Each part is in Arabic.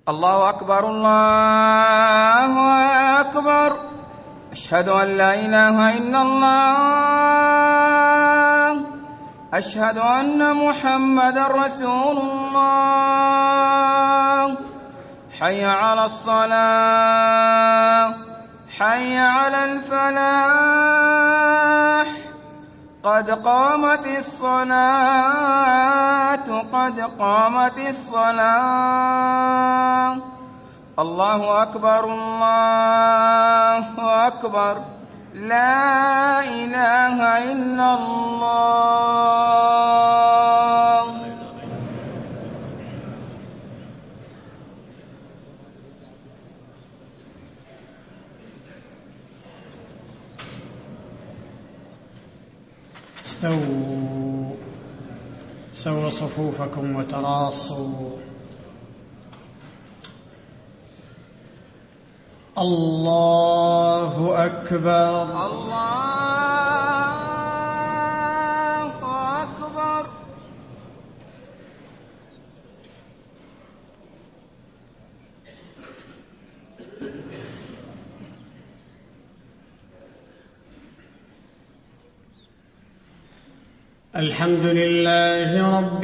الله أكبر الله أكبر. أشهد أن لا إله إلا الله. أشهد أن محمدًا رسول الله. حي على الصلاة، حي على الفلاح، قد قامت الصلاة، قد قامت الصلاة. الله أكبر الله أكبر. لا إله إلا الله. سووا صفوفكم وتراصوا. الله أكبر الله أكبر. الحمد لله رب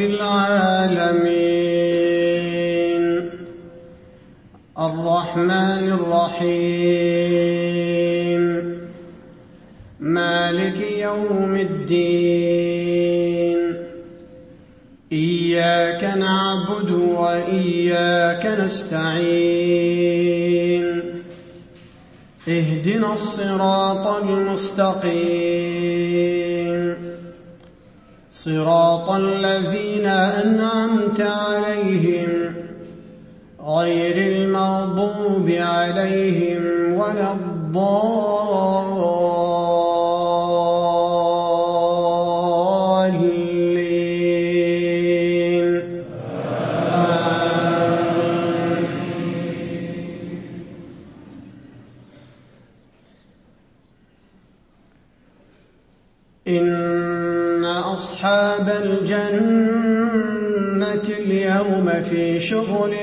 العالمين، الرحمن الرحيم، مالك يوم الدين. إياك نعبد وإياك نستعين. اهدنا الصراط المستقيم، صراط الذين أنعمت عليهم غير المغضوب عليهم ولا الضالين. آمين. إن أصحاب الجنة اليوم في شغل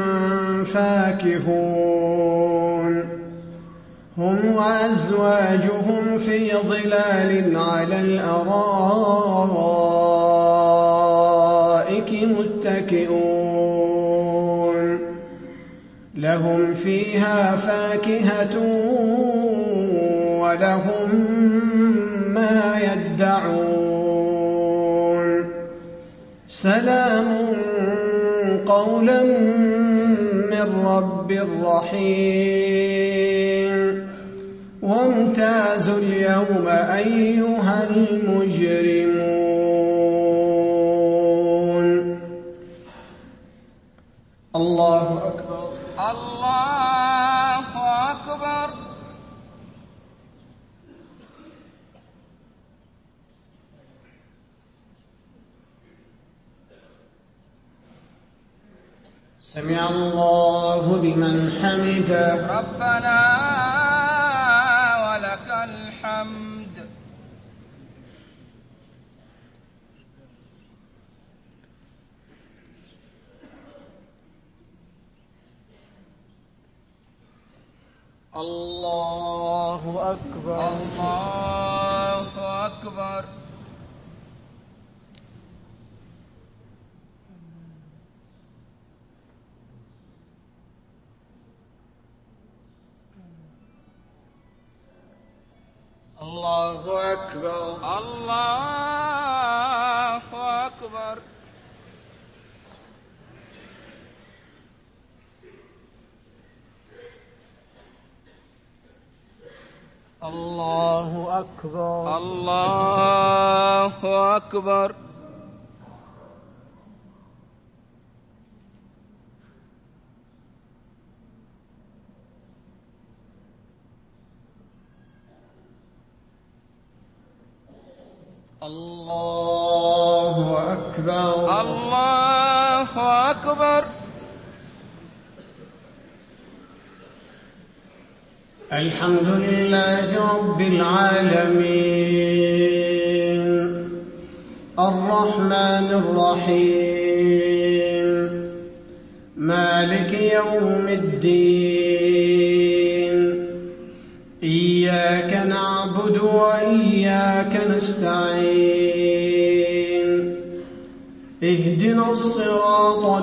فاكهون، هم وأزواجهم في ظلال على الأرائك متكئون، لهم فيها فاكهة ولهم ما يدعون. سلام قولا من رب رحيم. وامتازوا اليوم أيها المجرمون. الله أكبر الله أكبر. سمع الله لمن حمده. ربنا ولك الحمد. الله أكبر الله أكبر. الله أكبر الله أكبر. الله أكبر الله أكبر. الله أكبر الله أكبر. الحمد لله رب العالمين، الرحمن الرحيم، مالك يوم الدين إياك نعبد وإياك نستعين اهدنا الصراط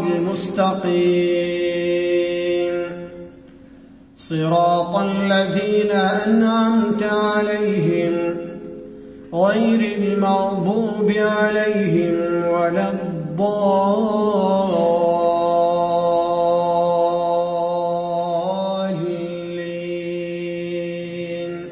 المستقيم صراط الذين أنعمت عليهم غير المغضوب عليهم ولا الضالين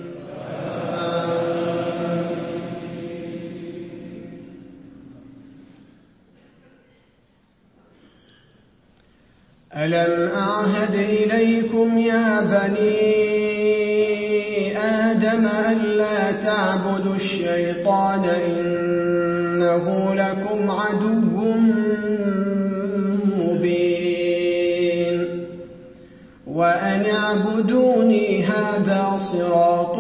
ألم أعهد إليكم يا بني آدم ألا تعبدوا الشيطان إنه لكم عدو مبين وأن اعبدوني هذا صراط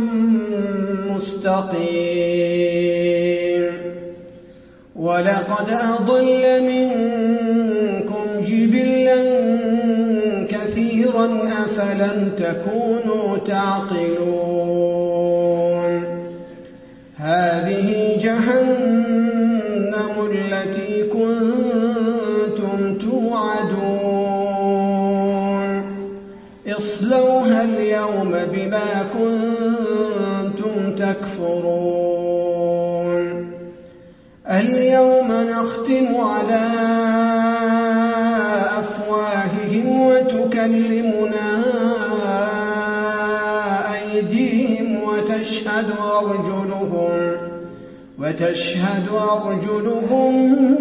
مستقيم ولقد أضل منكم جبلا كثيرا أفلم تكونوا تعقلون هذه جهنم التي كنتم توعدون اصلوها اليوم بما كنتم تكفرون اليوم نختم على أفواههم وتكلمنا أيديهم وتشهد أرجلهم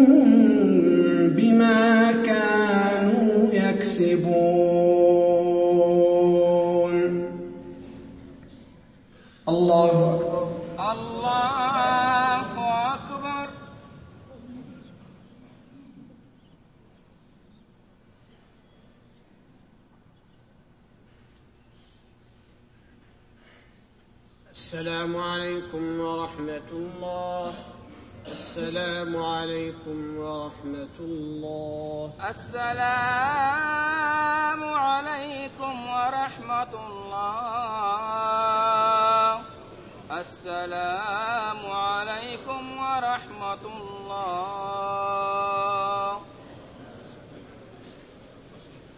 بما كانوا يكسبون الله أكبر الله أكبر. السلام عليكم ورحمة الله. السلام عليكم ورحمة الله. السلام عليكم ورحمة الله. السلام عليكم